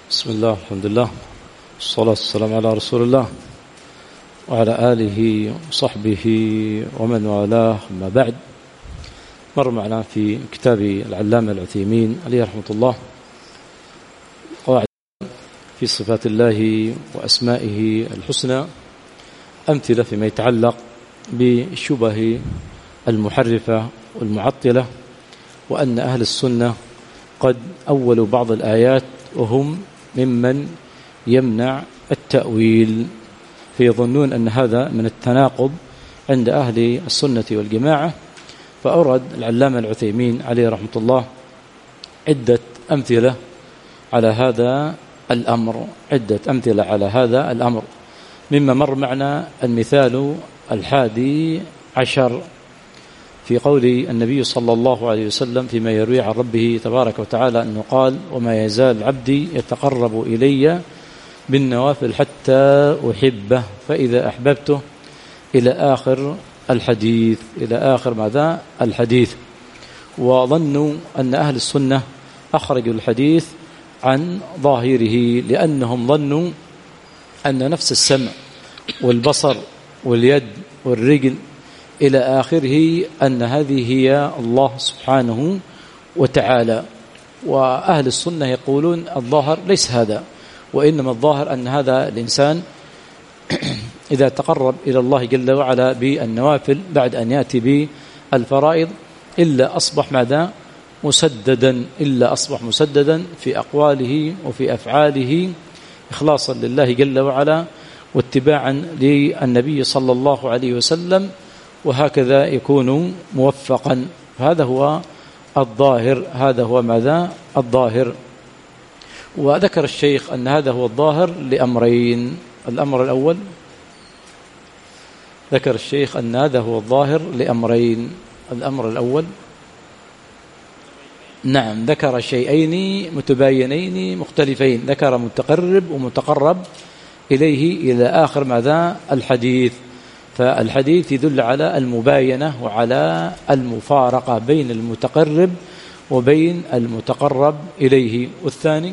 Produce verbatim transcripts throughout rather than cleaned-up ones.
بسم الله، الحمد لله، والصلاة والسلام على رسول الله وعلى آله وصحبه ومن والاه. أما بعد، مر معنا في كتاب العلامة العثيمين عليه رحمة الله قواعد في صفات الله وأسمائه الحسنى، أمثلة فيما يتعلق بالشبه المحرفة والمعطلة، وأن أهل السنة قد أولوا بعض الآيات وهم ممن يمنع التأويل، فيظنون أن هذا من التناقض عند أهل السنة والجماعة. فأورد العلامة العثيمين عليه رحمة الله عدة أمثلة على هذا الأمر عدة أمثلة على هذا الأمر مما مر معنا المثال الحادي عشر في قول النبي صلى الله عليه وسلم فيما يروي عن ربه تبارك وتعالى أنه قال: وما يزال عبدي يتقرب إلي بالنوافل حتى أحبه فإذا أحببته، إلى آخر الحديث إلى آخر ماذا الحديث. وظنوا أن أهل السنة أخرجوا الحديث عن ظاهره، لأنهم ظنوا أن نفس السمع والبصر واليد والرجل إلى آخره أن هذه هي الله سبحانه وتعالى. وأهل السنة يقولون الظاهر ليس هذا، وإنما الظاهر أن هذا الإنسان إذا تقرب إلى الله جل وعلا بالنوافل بعد أن يأتي بالفرائض إلا أصبح ماذا مسددا إلا أصبح مسددا في أقواله وفي أفعاله، إخلاصا لله جل وعلا واتباعا للنبي صلى الله عليه وسلم، وهكذا يكون موفقا. هذا هو الظاهر هذا هو ماذا الظاهر. وذكر الشيخ أن هذا هو الظاهر لأمرين. الأمر الأول، ذكر الشيخ أن هذا هو الظاهر لأمرين. الأمر الأول، نعم، ذكر شيئين متباينين مختلفين، ذكر متقرب ومتقرب إليه إلى آخر ماذا الحديث. فالحديث يدل على المباينة وعلى المفارقة بين المتقرب وبين المتقرب إليه. والثاني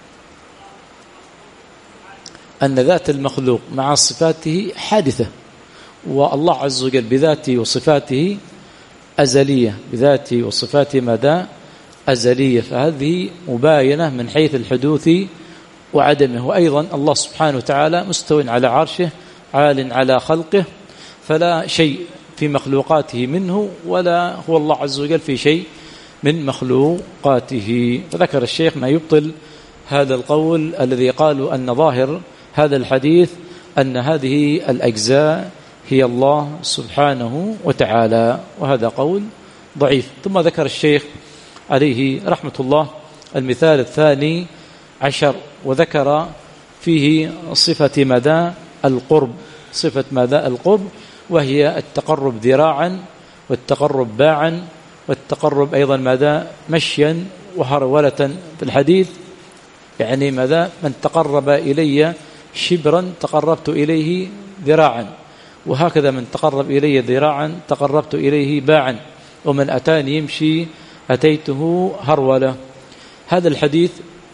أن ذات المخلوق مع صفاته حادثة، والله عز وجل بذاته وصفاته أزلية، بذاته وصفاته ماذا أزلية، فهذه مباينة من حيث الحدوث وعدمه. وأيضا الله سبحانه وتعالى مستوٍ على عرشه عال على خلقه، فلا شيء في مخلوقاته منه، ولا هو الله عز وجل في شيء من مخلوقاته. فذكر الشيخ ما يبطل هذا القول الذي قالوا أن ظاهر هذا الحديث أن هذه الأجزاء هي الله سبحانه وتعالى، وهذا قول ضعيف. ثم ذكر الشيخ عليه رحمة الله المثال الثاني عشر، وذكر فيه صفة مدى القرب صفة ماذا القرب، وهي التقرب ذراعا والتقرب باعا والتقرب أيضا ماذا مشيا وهرولة في الحديث، يعني ماذا من تقرب إلي شبرا تقربت إليه ذراعا، وهكذا من تقرب إلي ذراعا تقربت إليه باعا، ومن أتاني يمشي أتيته هرولة. هذا الحديث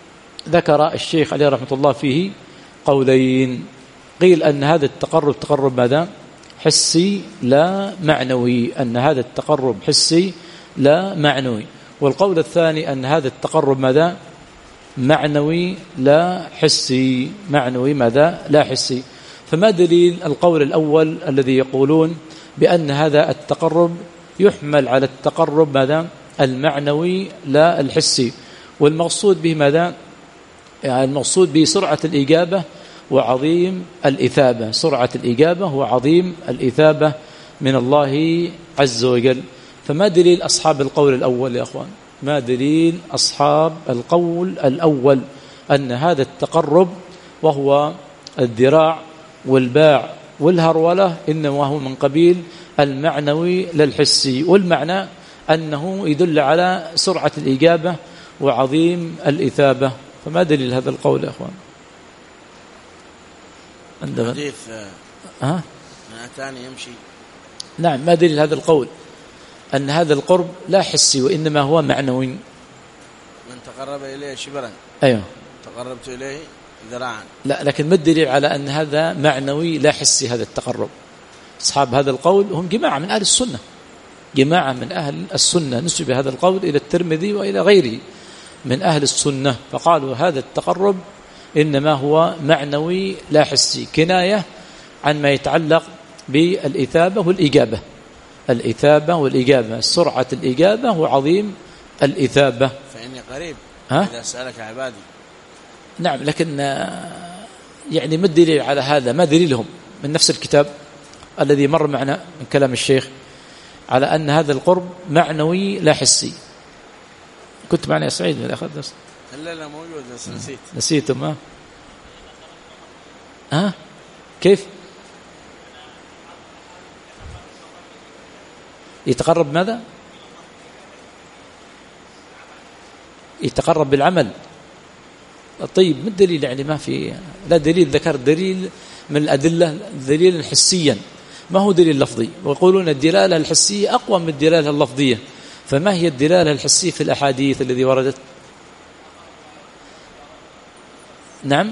ذكر الشيخ عليه رحمة الله فيه قولين. قيل أن هذا التقرب تقرب ماذا حسي لا معنوي، أن هذا التقرب حسي لا معنوي. والقول الثاني أن هذا التقرب ماذا معنوي لا حسي، معنوي ماذا لا حسي. فما دليل القول الأول الذي يقولون بأن هذا التقرب يحمل على التقرب ماذا المعنوي لا الحسي، والمقصود به ماذا يعني المقصود به سرعة الإجابة وعظيم الإثابة، سرعة الإجابة وعظيم الإثابة من الله عز وجل. فما دليل أصحاب القول الأول يا أخوان؟ ما دليل أصحاب القول الأول أن هذا التقرب وهو الذراع والباع والهرولة إنما هو من قبيل المعنوي للحسي، والمعنى أنه يدل على سرعة الإجابة وعظيم الإثابة. فما دليل هذا القول يا أخوان؟ عندما حديث أه؟ من أتاني يمشي، نعم، ما دليل هذا القول أن هذا القرب لا حسي وإنما هو معنوي؟ من تقرب إليه شبرا، أيوه تقربت إليه ذراعا. لا، لكن ما الدليل على أن هذا معنوي لا حسي هذا التقرب؟ أصحاب هذا القول هم جماعة من أهل السنة، جماعة من أهل السنة نسب هذا القول إلى الترمذي وإلى غيره من أهل السنة، فقالوا هذا التقرب إنما هو معنوي لا حسي، كناية عن ما يتعلق بالإثابة والإجابة، الإثابة والإجابة، سرعة الإجابة وعظيم الإثابة. فإني قريب ها؟ إذا سألك عبادي. نعم، لكن يعني ما الدليل على هذا؟ ما دليلهم من نفس الكتاب الذي مر معنا من كلام الشيخ على أن هذا القرب معنوي لا حسي؟ كنت معنا يا سعيد من أخذ درس؟ لا لا موجود بس نسيت. نسيتم؟ ها ها كيف يتقرب؟ ماذا يتقرب؟ بالعمل. طيب ما الدليل؟ يعني ما في لا دليل ذكر دليل من الأدلة دليل حسيا، ما هو دليل لفظي، ويقولون الدلالة الحسية أقوى من الدلالة اللفظية. فما هي الدلالة الحسية في الأحاديث الذي وردت؟ نعم،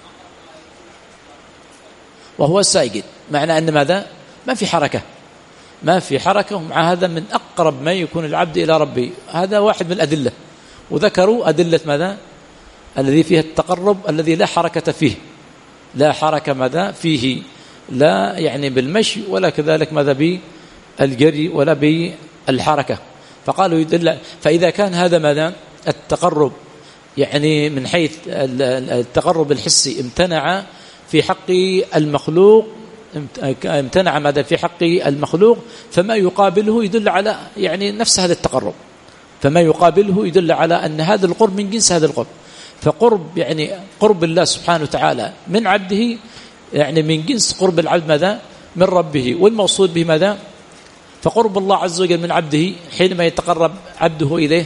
وهو ساجد، معنى أن ماذا؟ ما في حركة، ما في حركة، ومع هذا من أقرب ما يكون العبد إلى ربه. هذا واحد من الأدلة، وذكروا أدلة ماذا؟ الذي فيها التقرب الذي لا حركة فيه، لا حركة ماذا فيه، لا يعني بالمشي ولا كذلك ماذا بالجري ولا بالحركة. فقالوا يدل. فإذا كان هذا ماذا التقرب يعني من حيث التقرب الحسي امتنع في حق المخلوق، امتنع ماذا في حق المخلوق، فما يقابله يدل على يعني نفس هذا التقرب، فما يقابله يدل على أن هذا القرب من جنس هذا القرب. فقرب يعني قرب الله سبحانه وتعالى من عبده يعني من جنس قرب العبد ماذا من ربه، والموصول به ماذا؟ فقرب الله عز وجل من عبده حينما يتقرب عبده إليه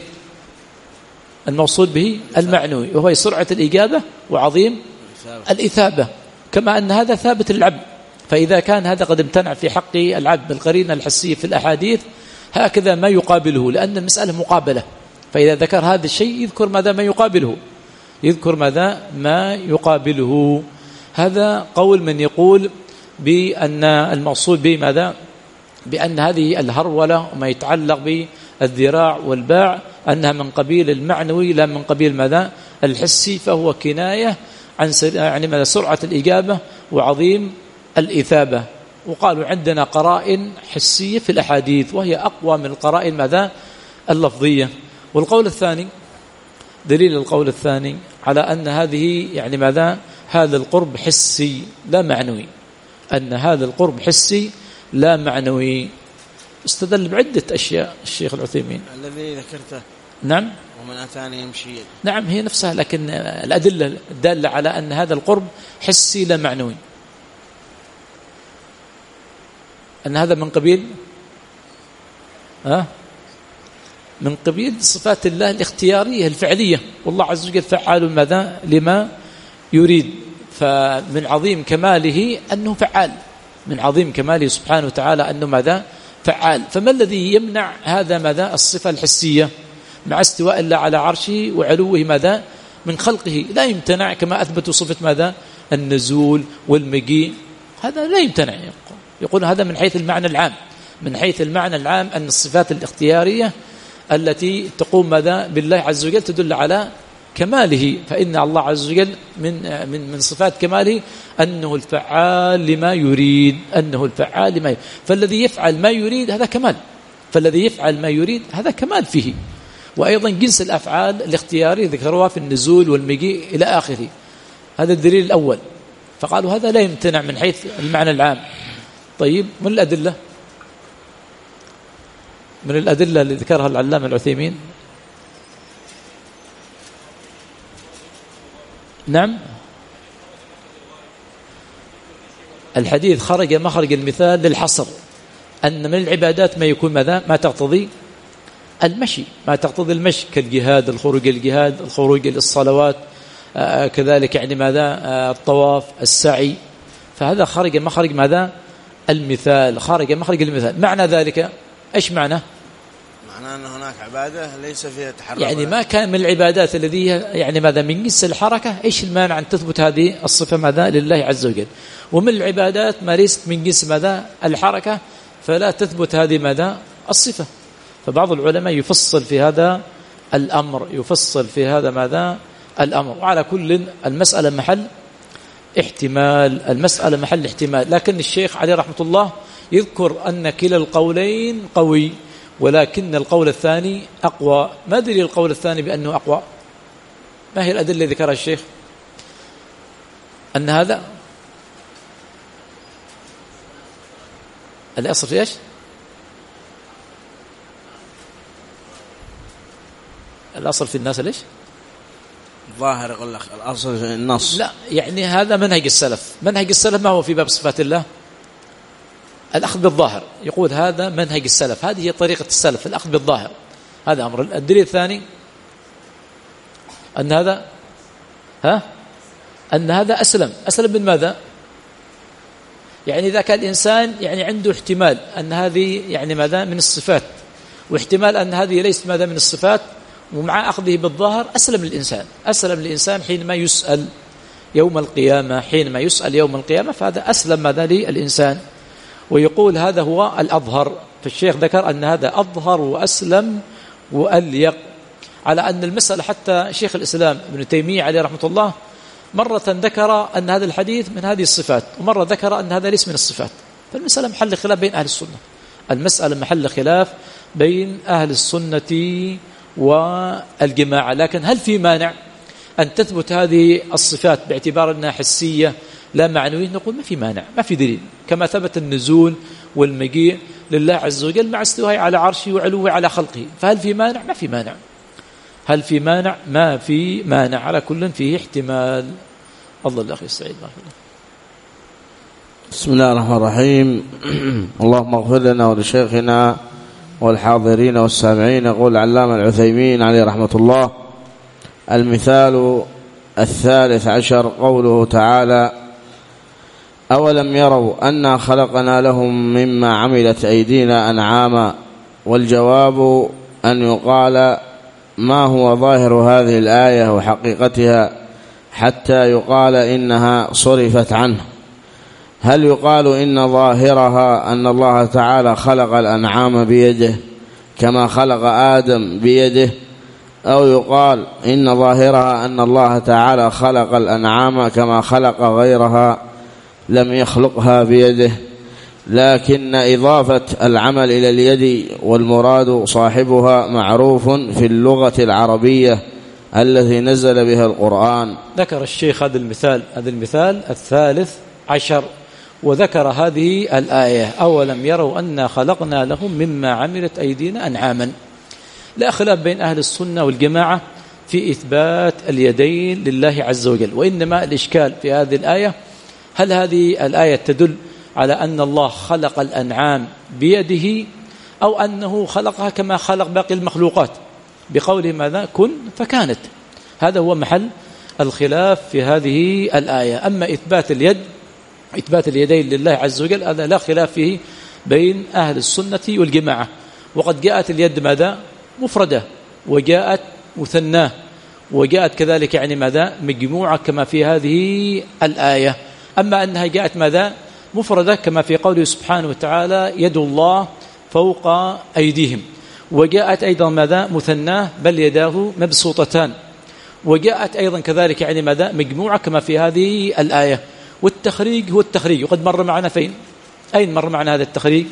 الموصول به المعنوي، وهو سرعة الإجابة وعظيم الإثابة، كما أن هذا ثابت للعبد. فإذا كان هذا قد امتنع في حق العبد بالقرينة الحسية في الأحاديث، هكذا ما يقابله، لأن المسألة مقابلة. فإذا ذكر هذا الشيء يذكر ماذا ما يقابله، يذكر ماذا ما يقابله. هذا قول من يقول بأن المقصود به ماذا؟ بأن هذه الهرولة وما يتعلق بالذراع والباع أنها من قبيل المعنوي لا من قبيل ماذا الحسي، فهو كناية عن يعني ماذا سرعة الإجابة وعظيم الإثابة. وقالوا عندنا قرائن حسية في الأحاديث وهي أقوى من القرائن ماذا اللفظية. والقول الثاني دليل القول الثاني على أن هذه يعني ماذا هذا القرب حسي لا معنوي، أن هذا القرب حسي لا معنوي. استدل بعدة أشياء الشيخ العثيمين الذي ذكرته. نعم، ومن أتاني يمشي. نعم هي نفسها، لكن الأدلة الدالة على أن هذا القرب حسي لا معنوي، أن هذا من قبيل ها من قبيل صفات الله الاختيارية الفعلية، والله عز وجل فعال ماذا لما يريد. فمن عظيم كماله أنه فعال، من عظيم كماله سبحانه وتعالى أنه ماذا فعال. فما الذي يمنع هذا ماذا الصفة الحسية مع استواء الله على عرشه وعلوه ماذا من خلقه؟ لا يمتنع، كما أثبتوا صفة ماذا النزول والمجيء، هذا لا يمتنع. يقول هذا من حيث المعنى العام، من حيث المعنى العام أن الصفات الاختيارية التي تقوم ماذا بالله عز وجل تدل على كماله. فإن الله عز وجل من من من صفات كماله أنه الفعال لما يريد، أنه الفعال لما يريد. فالذي يفعل ما يريد هذا كمال، فالذي يفعل ما يريد هذا كمال فيه. وأيضا جنس الأفعال الاختياري ذكروها في النزول والمجيء إلى آخره، هذا الدليل الأول. فقالوا هذا لا يمتنع من حيث المعنى العام. طيب من الأدلة من الأدلة اللي ذكرها العلامة العثيمين؟ نعم، الحديث خرج مخرج المثال للحصر، أن من العبادات ما يكون ماذا ما تقتضي المشي، ما تقتضي المشي كالجهاد، الخروج الجهاد، الخروج للصلوات، آه كذلك يعني ماذا آه الطواف، السعي. فهذا خرج مخرج ماذا المثال، خرج مخرج المثال. معنى ذلك إيش معنى؟ معناه أن هناك عبادة ليس فيها تحرك، يعني ما كان من العبادات الذي يعني ماذا من جنس الحركة، إيش المانع أن تثبت هذه الصفة ماذا لله عز وجل؟ ومن العبادات ما ليست من جنس ماذا الحركة فلا تثبت هذه ماذا الصفة. فبعض العلماء يفصل في هذا الأمر، يفصل في هذا ماذا الأمر. وعلى كل المسألة محل احتمال، المسألة محل احتمال. لكن الشيخ عليه رحمة الله يذكر أن كلا القولين قوي، ولكن القول الثاني أقوى. ما دليل القول الثاني بأنه أقوى؟ ما هي الأدلة اللي ذكرها الشيخ؟ أن هذا الأصل في إيش؟ الأصل في الناس ليش؟ ظاهر يقول لك الأصل في النص. لا، يعني هذا منهج السلف. منهج السلف ما هو في باب صفات الله؟ الأخذ بالظاهر. يقول هذا منهج السلف، هذه هي طريقة السلف، الأخذ بالظاهر. هذا أمر. الدليل الثاني أن هذا ها أن هذا أسلم. أسلم من ماذا؟ يعني إذا كان الإنسان يعني عنده احتمال أن هذه يعني ماذا من الصفات، واحتمال أن هذه ليست ماذا من الصفات، ومع أخذه بالظاهر أسلم الإنسان. أسلم الإنسان حينما يسأل يوم القيامة، حينما يسأل يوم القيامة فهذا أسلم ماذا للإنسان. ويقول هذا هو الأظهر. فالشيخ ذكر أن هذا أظهر وأسلم وأليق، على أن المسألة حتى شيخ الإسلام ابن تيمية عليه رحمة الله مرة ذكر أن هذا الحديث من هذه الصفات، ومرة ذكر أن هذا ليس من الصفات. فالمسألة محل خلاف بين أهل السنة. المسألة محل خلاف بين أهل السنة والجماعة. لكن هل في مانع أن تثبت هذه الصفات باعتبار أنها حسية لا معنوية؟ نقول ما في مانع، ما في دليل. كما ثبت النزول والمجيء لله عز وجل مع استوائه على عرشه وعلوه على خلقه، فهل في مانع؟ ما في مانع. هل في مانع؟ ما في مانع. على كل فيه احتمال. الله الأخ السعيد. بسم الله الرحمن الرحيم. اللهم اغفر لنا ولشيخنا والحاضرين والسامعين. يقول علامة العثيمين عليه رحمة الله: المثال الثالث عشر قوله تعالى: أولم يروا أنا خلقنا لهم مما عملت أيدينا أنعاما. والجواب أن يقال ما هو ظاهر هذه الآية وحقيقتها حتى يقال إنها صرفت عنه. هل يقال إن ظاهرها أن الله تعالى خلق الأنعام بيده كما خلق آدم بيده، أو يقال إن ظاهرها أن الله تعالى خلق الأنعام كما خلق غيرها لم يخلقها بيده، لكن إضافة العمل إلى اليد والمراد صاحبها معروف في اللغة العربية التي نزل بها القرآن. ذكر الشيخ هذا المثال، هذا المثال الثالث عشر، وذكر هذه الآية: أولم يروا أنا خلقنا لهم مما عملت أيدينا أنعاما. لا خلاف بين أهل السنة والجماعة في إثبات اليدين لله عز وجل، وإنما الإشكال في هذه الآية: هل هذه الآية تدل على أن الله خلق الأنعام بيده، أو أنه خلقها كما خلق باقي المخلوقات بقوله ماذا كن فكانت؟ هذا هو محل الخلاف في هذه الآية. أما إثبات اليد، إثبات اليدين لله عز وجل، هذا لا خلاف فيه بين أهل السنة والجماعة. وقد جاءت اليد ماذا مفردة، وجاءت مثناه، وجاءت كذلك يعني ماذا مجموعة كما في هذه الآية. أما أنها جاءت ماذا مفردة كما في قوله سبحانه وتعالى: يد الله فوق أيديهم، وجاءت أيضا ماذا مثناه بل يداه مبسوطتان، وجاءت أيضا كذلك يعني ماذا مجموعة كما في هذه الآية. والتخريج هو التخريج، وقد مر معنا فين؟ أين مر معنا هذا التخريج؟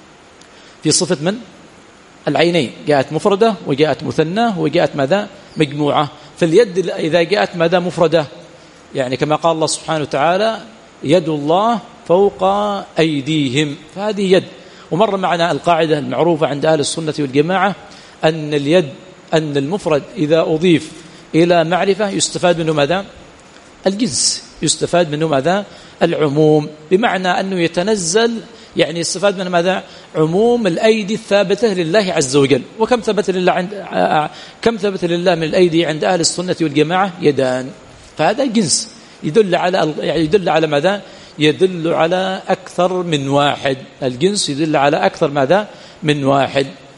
في صفة من؟ العينين، جاءت مفردة وجاءت مثناه وجاءت ماذا مجموعة. فاليد إذا جاءت ماذا مفردة، يعني كما قال الله سبحانه وتعالى: يد الله فوق أيديهم، فهذه يد. ومر معنا القاعدة المعروفة عند أهل السنة والجماعة أن اليد، أن المفرد إذا أضيف إلى معرفة يستفاد منه ماذا؟ الجنس، يستفاد منه ماذا؟ العموم، بمعنى أنه يتنزل، يعني يستفاد من ماذا؟ عموم الأيدي الثابتة لله عز وجل. وكم ثبت لله عند كم ثبت لله من الأيدي عند أهل السنة والجماعة؟ يدان. فهذا جنس يدل على يعني يدل على ماذا؟ يدل على أكثر من واحد. الجنس يدل على أكثر ماذا؟ من واحد.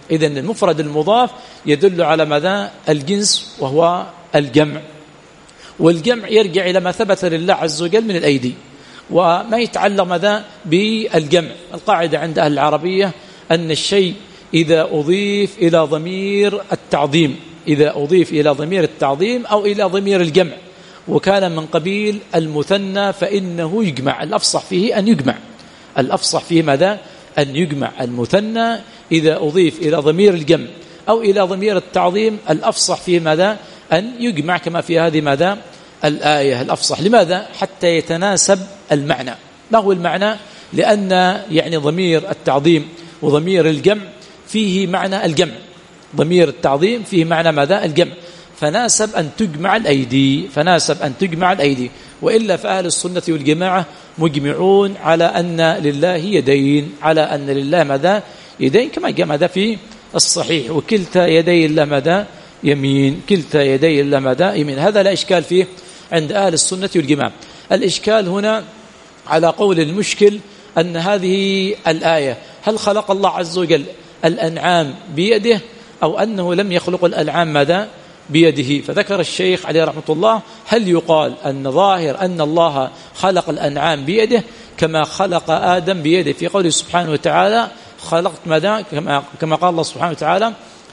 إذن المفرد المضاف يدل على ماذا؟ الجنس وهو الجمع، والجمع يرجع إلى ما ثبت لله عز وجل من الأيدي وما يتعلق ماذا؟ بالجمع. القاعدة عند أهل العربية أن الشيء إذا أضيف إلى ضمير التعظيم إذا أضيف إلى ضمير التعظيم أو إلى ضمير الجمع وكان من قبيل المثنى فإنه يجمع. الأفصح فيه أن يجمع الأفصح فيه ماذا؟ أن يجمع المثنى إذا أضيف إلى ضمير الجمع أو إلى ضمير التعظيم. الأفصح فيه ماذا؟ أن يجمع كما في هذه ماذا؟ الآية. الأفصح لماذا؟ حتى يتناسب المعنى. ما هو المعنى؟ لأن يعني ضمير التعظيم وضمير الجمع فيه معنى الجمع. ضمير التعظيم فيه معنى ماذا؟ الجمع. فناسب أن تجمع الأيدي فناسب أن تجمع الأيدي وإلا فأهل السنة والجماعة مجمعون على أن لله يدين على أن لله ماذا؟ يدين كما جاء ماذا في الصحيح وكلتا يدي الله ماذا؟ يمين كلتا يدي الله ماذا؟ يمين. هذا لا إشكال فيه عند أهل السنة والجماعة. الإشكال هنا على قول المشكل أن هذه الآية هل خلق الله عز وجل الأنعام بيده أو أنه لم يخلق الأنعام ماذا؟ بيده. فذكر الشيخ عليه رحمة الله هل يقال أن ظاهر أن الله خلق الأنعام بيده كما خلق آدم بيده في قوله سبحانه وتعالى خلقت ماذا؟ كما, كما قال الله سبحانه وتعالى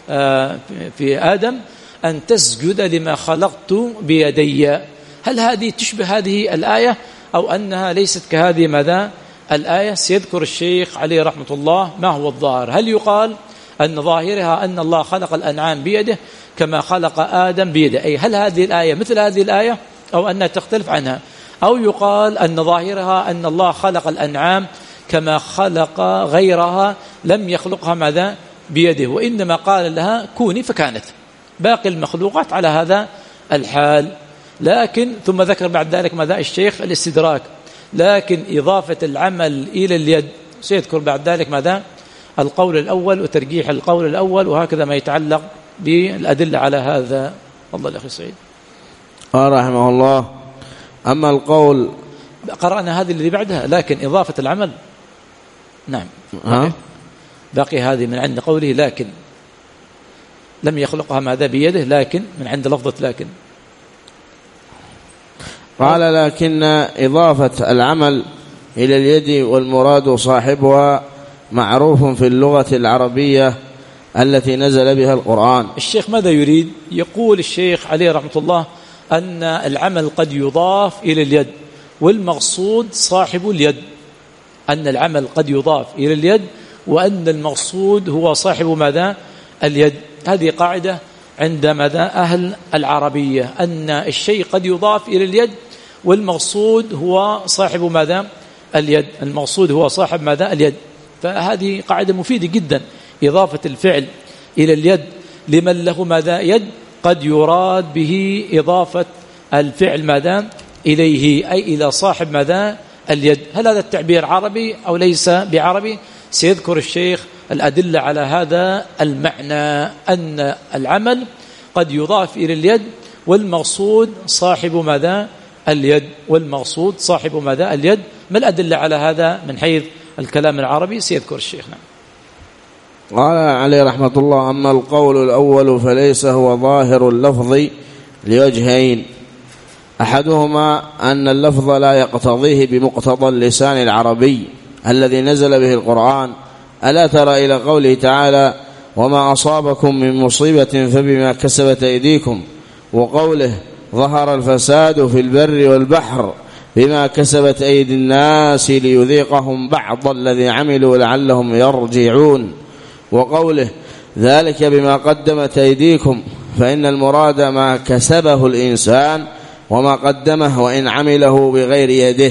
في آدم أن تسجد لما خلقت بيدي. هل هذه تشبه هذه الآية أو أنها ليست كهذه ماذا؟ الآية. سيذكر الشيخ عليه رحمة الله ما هو الظاهر. هل يقال أن ظاهرها أن الله خلق الأنعام بيده كما خلق آدم بيده أي هل هذه الآية مثل هذه الآية أو أنها تختلف عنها أو يقال أن ظاهرها أن الله خلق الأنعام كما خلق غيرها لم يخلقها ماذا؟ بيده وإنما قال لها كوني فكانت. باقي المخلوقات على هذا الحال. لكن ثم ذكر بعد ذلك ماذا الشيخ؟ الاستدراك. لكن إضافة العمل إلى اليد سيذكر بعد ذلك ماذا؟ القول الأول وترجيح القول الأول وهكذا ما يتعلق بالأدلة على هذا. الله الأخي سعيد رحمه الله. أما القول قرأنا هذه اللي بعدها لكن إضافة العمل نعم ها؟ باقي هذه من عند قوله لكن لم يخلقها ماذا؟ بيده لكن من عند لفظة لكن قال لكن إضافة العمل إلى اليد والمراد صاحبها معروف في اللغة العربية التي نزل بها القرآن. الشيخ ماذا يريد؟ يقول الشيخ عليه رحمة الله أن العمل قد يضاف إلى اليد والمقصود صاحب اليد. أن العمل قد يضاف إلى اليد وأن المقصود هو صاحب ماذا؟ اليد. هذه قاعدة عند ماذا؟ أهل العربية أن الشيء قد يضاف إلى اليد والمقصود هو صاحب ماذا؟ اليد. المقصود هو صاحب ماذا؟ اليد. فهذه قاعدة مفيدة جدا. إضافة الفعل إلى اليد لمن له ماذا؟ يد قد يراد به إضافة الفعل ماذا؟ إليه أي إلى صاحب ماذا؟ اليد. هل هذا التعبير عربي أو ليس بعربي؟ سيذكر الشيخ الأدلة على هذا المعنى أن العمل قد يضاف إلى اليد والمقصود صاحب ماذا؟ اليد. والمقصود صاحب ماذا؟ اليد. ما الأدلة على هذا من حيث الكلام العربي؟ سيذكر الشيخ. نعم. قال عليه رحمة الله أما القول الأول فليس هو ظاهر اللفظ لوجهين أحدهما أن اللفظ لا يقتضيه بمقتضى اللسان العربي الذي نزل به القرآن. ألا ترى إلى قوله تعالى وما أصابكم من مصيبة فبما كسبت أيديكم وقوله ظهر الفساد في البر والبحر بما كسبت أيدي الناس ليذيقهم بعض الذي عملوا لعلهم يرجعون وقوله ذلك بما قدمت أيديكم فإن المراد ما كسبه الإنسان وما قدمه وإن عمله بغير يده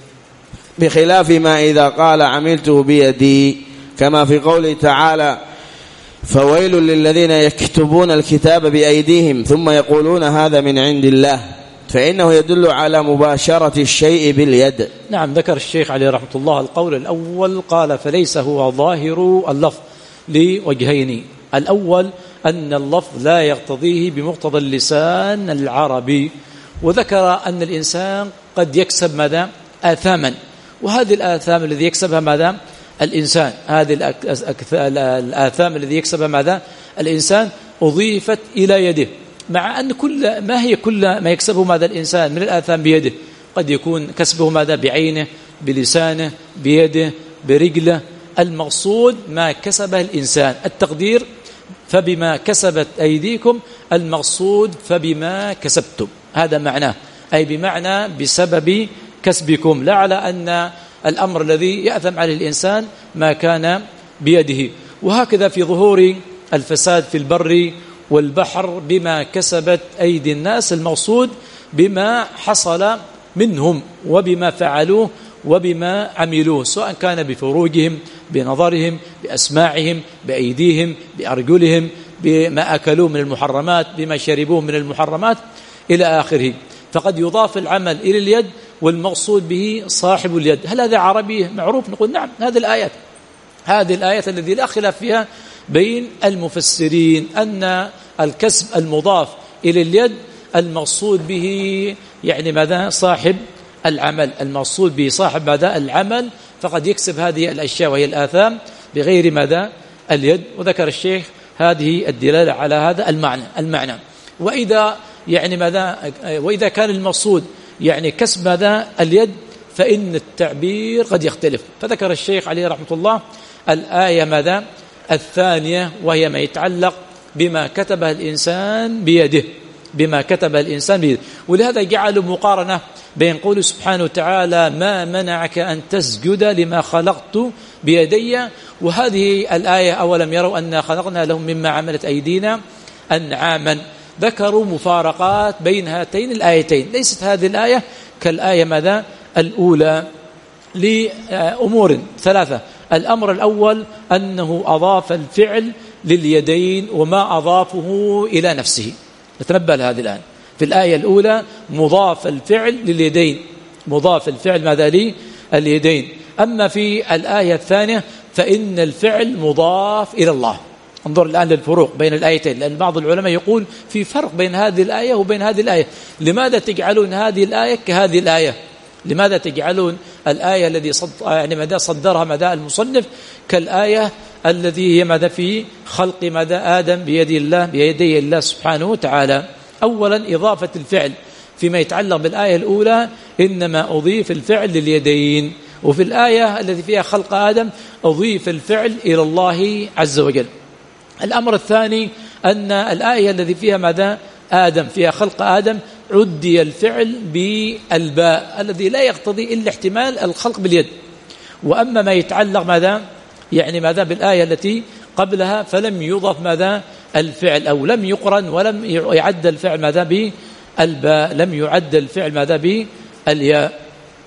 بخلاف ما إذا قال عملته بيدي كما في قوله تعالى فويل للذين يكتبون الكتاب بأيديهم ثم يقولون هذا من عند الله فإنه يدل على مباشرة الشيء باليد. نعم. ذكر الشيخ عليه رحمة الله القول الأول قال فليس هو ظاهر اللفظ لوجهين. الأول أن اللفظ لا يقتضيه بمقتضى اللسان العربي وذكر أن الإنسان قد يكسب ماذا؟ آثاما وهذه الآثام الذي يكسبها ماذا؟ الإنسان، هذه الآثام الذي يكسبها ماذا الإنسان أضيفت إلى يده، مع أن كل ما هي كل ما يكسبه ماذا الإنسان من الآثام بيده، قد يكون كسبه ماذا بعينه، بلسانه، بيده، برجله. المقصود ما كسبه الإنسان، التقدير فبما كسبت أيديكم، المقصود فبما كسبتم، هذا معناه، أي بمعنى بسبب كسبكم، لا على أن الأمر الذي يأثم عليه الإنسان ما كان بيده. وهكذا في ظهور الفساد في البر والبحر بما كسبت أيدي الناس، المقصود بما حصل منهم وبما فعلوه وبما عملوه، سواء كان بفروجهم، بنظرهم، بأسماعهم، بأيديهم، بأرجلهم، بما أكلوه من المحرمات، بما شربوه من المحرمات إلى آخره. فقد يضاف العمل إلى اليد والمقصود به صاحب اليد. هل هذا عربي معروف؟ نقول نعم، هذه الآيات هذه الآيات التي لا خلاف فيها بين المفسرين أن الكسب المضاف إلى اليد المقصود به يعني ماذا صاحب العمل، المقصود به صاحب ماذا العمل، فقد يكسب هذه الأشياء وهي الآثام بغير ماذا اليد. وذكر الشيخ هذه الدلالة على هذا المعنى المعنى وإذا يعني ماذا وإذا كان المقصود يعني كسب ماذا اليد فإن التعبير قد يختلف. فذكر الشيخ عليه رحمة الله الآية ماذا الثانية، وهي ما يتعلق بما كتبه الإنسان بيده، بما كتبه الإنسان بيده. ولهذا جعلوا مقارنة بين قوله سبحانه وتعالى ما منعك أن تسجد لما خلقت بيدي، وهذه الآية أولم يروا أن خلقنا لهم مما عملت أيدينا أنعاما. ذكروا مفارقات بين هاتين الآيتين، ليست هذه الآية كالآية ماذا الأولى لأمور ثلاثة. الأمر الأول أنه أضاف الفعل لليدين وما أضافه إلى نفسه، نتنبه لهذه الآن. في الآية الأولى مضاف الفعل لليدين، مضاف الفعل ماذا لي اليدين. أما في الآية الثانية فإن الفعل مضاف إلى الله. انظر الآن للفروق بين الآيتين، لأن بعض العلماء يقول في فرق بين هذه الآية وبين هذه الآية. لماذا تجعلون هذه الآية كهذه الآية؟ لماذا تجعلون الآية الذي صد يعني ماذا صدرها ماذا المصنف كالآية الذي هي ماذا في خلق ماذا آدم بيد الله بيدي الله سبحانه وتعالى؟ أولا إضافة الفعل فيما يتعلق بالآية الأولى إنما أضيف الفعل لليدين، وفي الآية التي فيها خلق آدم أضيف الفعل إلى الله عز وجل. الأمر الثاني أن الآية التي فيها ماذا آدم فيها خلق آدم عدي الفعل بالباء الذي لا يقتضي إلا احتمال الخلق باليد. وأما ما يتعلق ماذا يعني ماذا بالآية التي قبلها فلم يضف ماذا الفعل أو لم يقرن ولم يعد الفعل ماذا بالباء، لم يعد الفعل ماذا بالياء.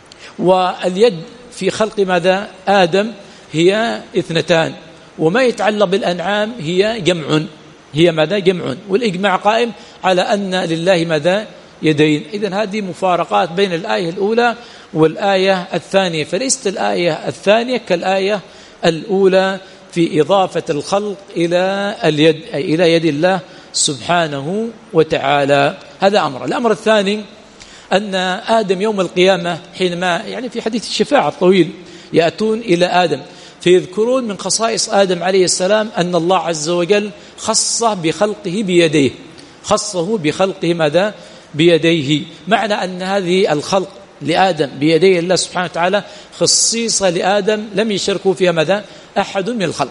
واليد في خلق ماذا آدم هي اثنتان، وما يتعلق بالأنعام هي جمع، هي ماذا جمع، والإجماع قائم على أن لله ماذا يدين. إذن هذه مفارقات بين الآية الأولى والآية الثانية، فليست الآية الثانية كالآية الأولى في إضافة الخلق إلى اليد أي إلى يد الله سبحانه وتعالى. هذا أمر. الأمر الثاني أن آدم يوم القيامة حينما يعني في حديث الشفاعة الطويل يأتون إلى آدم فيذكرون من خصائص آدم عليه السلام أن الله عز وجل خصه بخلقه بيديه، خصه بخلقه ماذا بيديه، معنى أن هذه الخلق لآدم بيدي الله سبحانه وتعالى خصيصة لآدم لم يشاركوا فيها ماذا أحد من الخلق.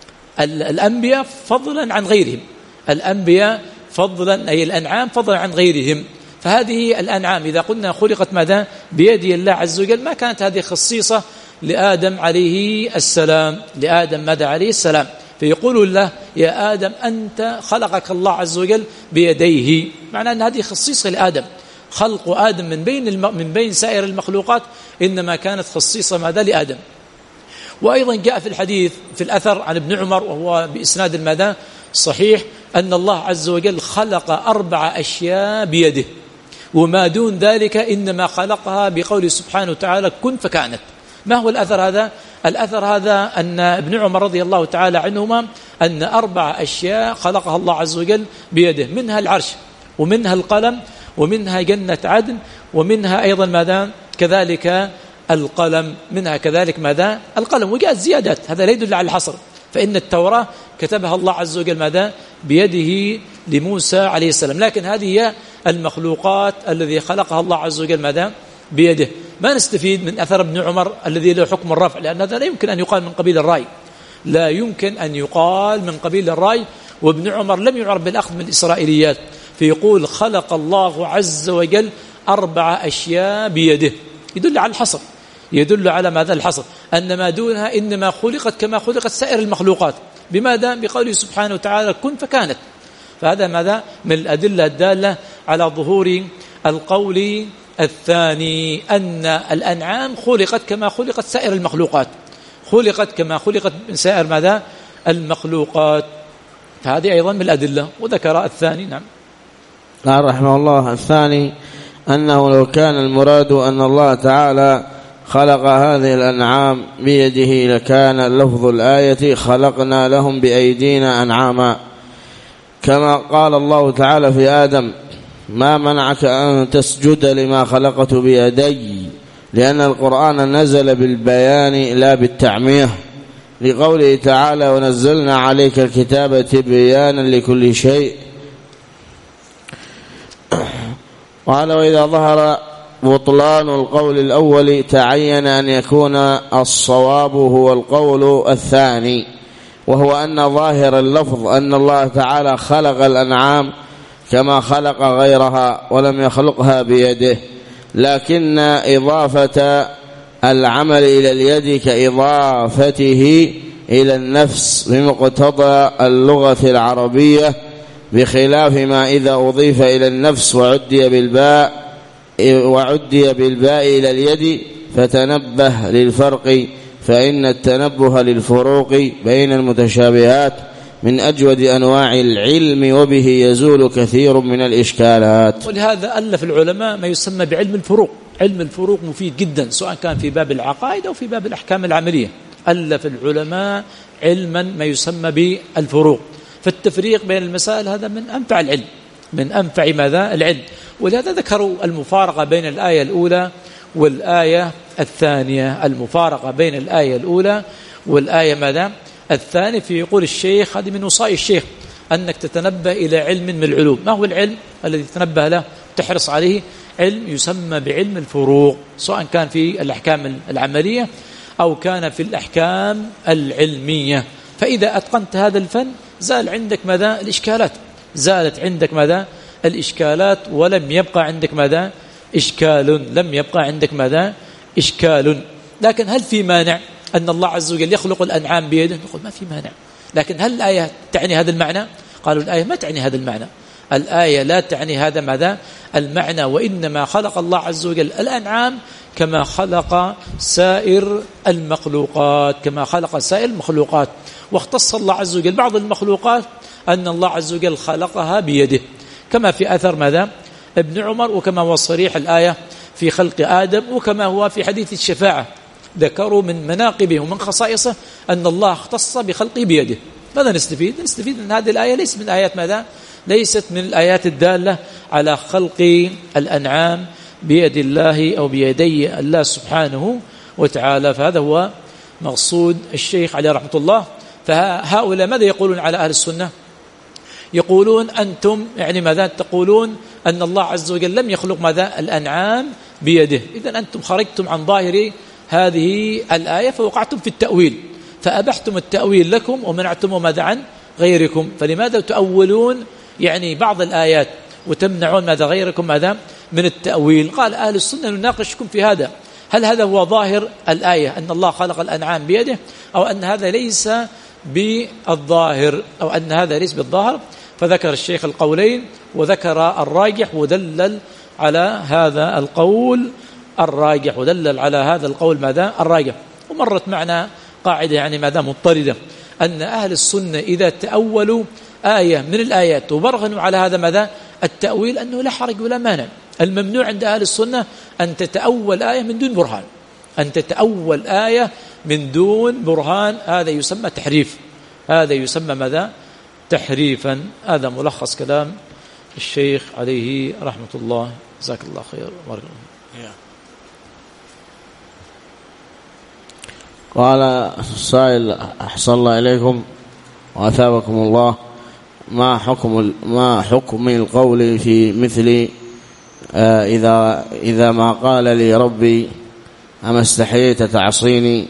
الأنبياء فضلا عن غيرهم، الأنبياء فضلا أي الأنعام فضلا عن غيرهم. فهذه الأنعام إذا قلنا خلقت ماذا بيد الله عز وجل ما كانت هذه خصيصة لآدم عليه السلام، لآدم ماذا عليه السلام. فيقول له يا آدم أنت خلقك الله عز وجل بيديه، معنى أن هذه خصيصة لآدم. خلق آدم من بين الم... من بين سائر المخلوقات إنما كانت خصيصة ماذا لآدم. وأيضا جاء في الحديث في الأثر عن ابن عمر وهو بإسناد الماذا صحيح أن الله عز وجل خلق أربع أشياء بيده، وما دون ذلك إنما خلقها بقوله سبحانه وتعالى كن فكانت. ما هو الأثر هذا؟ الأثر هذا أن ابن عمر رضي الله تعالى عنهما أن أربع أشياء خلقها الله عز وجل بيده، منها العرش ومنها القلم ومنها جنة عدن ومنها أيضا ماذا كذلك القلم، منها كذلك ماذا القلم، وجاءت زيادات، هذا لا يدل على الحصر، فإن التوراة كتبها الله عز وجل ماذا بيده لموسى عليه السلام، لكن هذه هي المخلوقات الذي خلقها الله عز وجل ماذا بيده. ما نستفيد من أثر ابن عمر الذي له حكم الرفع، لأن هذا لا يمكن أن يقال من قبيل الرأي، لا يمكن أن يقال من قبيل الرأي، وابن عمر لم يعرف بالأخذ من الإسرائيليات، فيقول خلق الله عز وجل أربع أشياء بيده، يدل على الحصر، يدل على ماذا الحصر، أن ما دونها إنما خلقت كما خلقت سائر المخلوقات، بماذا بقوله سبحانه وتعالى كن فكانت. فهذا ماذا من الأدلة الدالة على ظهور القول الثاني، أن الأنعام خلقت كما خلقت سائر المخلوقات، خلقت كما خلقت من سائر ماذا المخلوقات. فهذه أيضا من الأدلة. وذكر الثاني نعم قال رحمه الله الثاني أنه لو كان المراد أن الله تعالى خلق هذه الأنعام بيده لكان لفظ الآية خلقنا لهم بأيدينا أنعاما، كما قال الله تعالى في آدم ما منعك أن تسجد لما خلقت بيدي، لأن القرآن نزل بالبيان لا بالتعمية، لقوله تعالى ونزلنا عليك الكتاب تبيانا لكل شيء. قال وإذا ظهر بطلان القول الأول تعين أن يكون الصواب هو القول الثاني، وهو أن ظاهر اللفظ أن الله تعالى خلق الأنعام كما خلق غيرها ولم يخلقها بيده، لكن إضافة العمل إلى اليد كإضافته إلى النفس بمقتضى اللغة العربية، بخلاف ما إذا أضيف إلى النفس وعدي بالباء وعدي بالباء إلى اليد فتنبه للفرق، فإن التنبه للفروق بين المتشابهات من أجود أنواع العلم، وبه يزول كثير من الإشكالات. ولهذا ألف العلماء ما يسمى بعلم الفروق. علم الفروق مفيد جدا سواء كان في باب العقائد أو في باب الأحكام العملية. ألف العلماء علما ما يسمى بالفروق، فالتفريق بين المسائل هذا من أنفع العلم، من أنفع ماذا العلم. ولهذا ذكروا المفارقة بين الآية الأولى والآية الثانية، المفارقة بين الآية الأولى والآية ماذا الثانية. في يقول الشيخ هذه من وصايا الشيخ أنك تتنبه إلى علم من العلوم. ما هو العلم الذي تتنبه له تحرص عليه؟ علم يسمى بعلم الفروق، سواء كان في الأحكام العملية أو كان في الأحكام العلمية. فإذا أتقنت هذا الفن زال عندك ماذا الإشكالات، زالت عندك ماذا الإشكالات، ولم يبقى عندك ماذا إشكال، لم يبقى عندك ماذا إشكال. لكن هل في مانع أن الله عز وجل يخلق الأنعام بيده؟ نقول ما في مانع، لكن هل الآية تعني هذا المعنى؟ قالوا الآية ما تعني هذا المعنى، الآية لا تعني هذا ماذا المعنى، وإنما خلق الله عز وجل الأنعام كما خلق سائر المخلوقات، كما خلق سائر المخلوقات. واختص الله عز وجل بعض المخلوقات أن الله عز وجل خلقها بيده، كما في أثر ماذا ابن عمر، وكما هو صريح الآية في خلق آدم، وكما هو في حديث الشفاعة. ذكروا من مناقبه ومن خصائصه أن الله اختص بخلقه بيده. ماذا نستفيد؟ نستفيد أن هذه الآية ليست من آيات ماذا ليست من الآيات الدالة على خلق الأنعام بيد الله أو بيدي الله سبحانه وتعالى. فهذا هو مقصود الشيخ عليه رحمة الله. فهؤلاء ماذا يقولون على أهل السنة؟ يقولون أنتم يعني ماذا تقولون أن الله عز وجل لم يخلق ماذا الأنعام بيده، إذن أنتم خرجتم عن ظاهر هذه الآية فوقعتم في التأويل، فأبحتم التأويل لكم ومنعتم ماذا عن غيركم. فلماذا تؤولون يعني بعض الآيات وتمنعون ماذا غيركم ماذا من التأويل؟ قال أهل السنة نناقشكم في هذا، هل هذا هو ظاهر الآية أن الله خلق الأنعام بيده، أو أن هذا ليس بالظاهر، أو أن هذا ليس بالظاهر؟ فذكر الشيخ القولين وذكر الراجح ودلل على هذا القول الراجح، ودلل على هذا القول ماذا الراجح. ومرت معنا قاعدة يعني ماذا مضطردة، أن أهل السنة إذا تأولوا آية من الآيات وبرهنوا على هذا ماذا التأويل أنه لا حرج ولا مانع. الممنوع عند أهل السنة أن تتأول آية من دون برهان، أن تتأول آية من دون برهان، هذا يسمى تحريف، هذا يسمى ماذا تحريفا. هذا ملخص كلام الشيخ عليه رحمة الله. جزاك الله خير. قال السائل أحسن الله إليكم وأثابكم الله، ما حكم ما حكم القول في مثل آه إذا إذا ما قال لي ربي أما استحييت تعصيني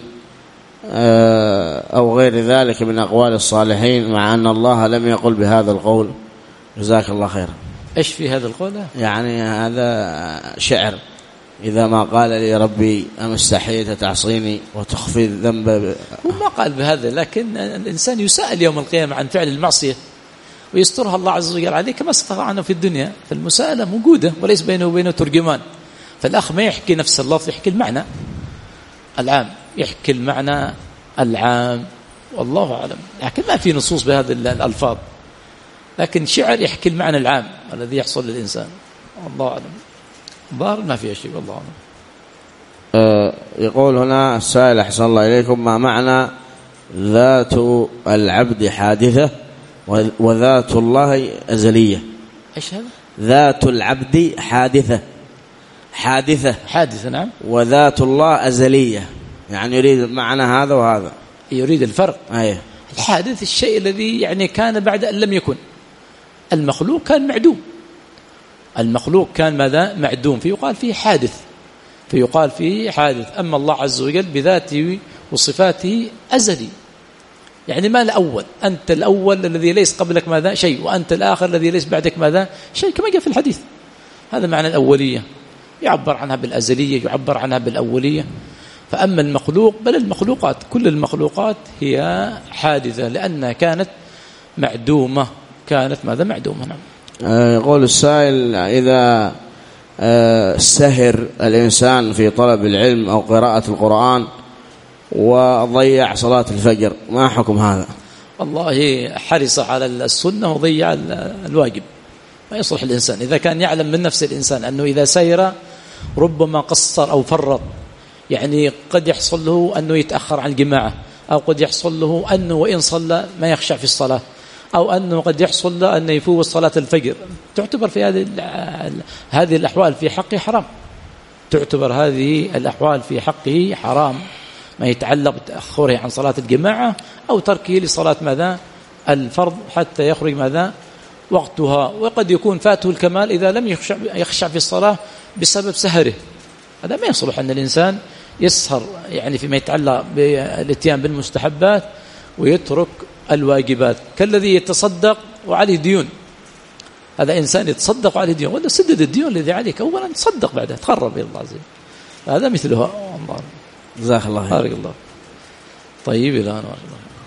آه أو غير ذلك من أقوال الصالحين، مع أن الله لم يقل بهذا القول؟ جزاك الله خيرا. إيش في هذا القول؟ يعني هذا شعر، إذا ما قال لي ربي أما استحييت تعصيني وتخفي الذنب. هو ما قال بهذا، لكن الإنسان يسأل يوم القيامة عن فعل المعصية ويسترها الله عز وجل عليه كما استطاع عنه في الدنيا، فالمساءلة موجودة وليس بينه وبينه ترجمان. فالأخ ما يحكي نفس اللفظ، يحكي المعنى العام، يحكي المعنى العام والله أعلم. لكن ما في نصوص بهذه الألفاظ، لكن شعر يحكي المعنى العام الذي يحصل للإنسان، والله أعلم. ظاهر ما فيها شيء والله أعلم. أه يقول هنا السائل أحسن الله إليكم، ما معنى ذات العبد حادثة وذات الله أزلية؟ إيش هذا؟ ذات العبد حادثة حادثة حادثة نعم، وذات الله أزلية، يعني يريد معنى هذا وهذا، يريد الفرق. أيه. الحادث الشيء الذي يعني كان بعد أن لم يكن. المخلوق كان معدوم، المخلوق كان ماذا؟ معدوم، فيقال فيه حادث، فيقال فيه حادث. أما الله عز وجل بذاته وصفاته أزلي، يعني ما الأول، أنت الأول الذي ليس قبلك ماذا؟ شيء، وأنت الآخر الذي ليس بعدك ماذا؟ شيء، كما جاء في الحديث. هذا معنى الأولية، يعبر عنها بالأزلية، يعبر عنها بالأولية. فأما المخلوق، بل المخلوقات كل المخلوقات هي حادثة لأنها كانت معدومة، كانت ماذا؟ معدومة. نعم. يقول السائل، إذا سهر الإنسان في طلب العلم أو قراءة القرآن وضيع صلاة الفجر، ما حكم هذا؟ والله حرص على السنة وضيع الواجب، ما يصلح الإنسان. إذا كان يعلم من نفس الإنسان أنه إذا سير ربما قصر أو فرط، يعني قد يحصل له أنه يتأخر عن الجماعة، أو قد يحصل له أنه وإن صلى ما يخشع في الصلاة، أو أنه قد يحصل له أنه يفوت صلاة الفجر، تعتبر في هذه هذه الأحوال في حقه حرام، تعتبر هذه الأحوال في حقه حرام، ما يتعلق بتأخره عن صلاة الجماعة أو تركه لصلاة ماذا؟ الفرض حتى يخرج ماذا؟ وقتها. وقد يكون فاته الكمال إذا لم يخشع, يخشع في الصلاة بسبب سهره. هذا ما يصلح أن الإنسان يسهر يعني فيما يتعلق بالاتيان بالمستحبات ويترك الواجبات، كالذي يتصدق وعليه ديون. هذا إنسان يتصدق وعليه ديون، ولا سدد الديون الذي عليك أولا، تصدق بعدها، تقرب إلى الله عز وجل. هذا مثله. الله جزاك الله خير. بارك الله. طيب، إلى أن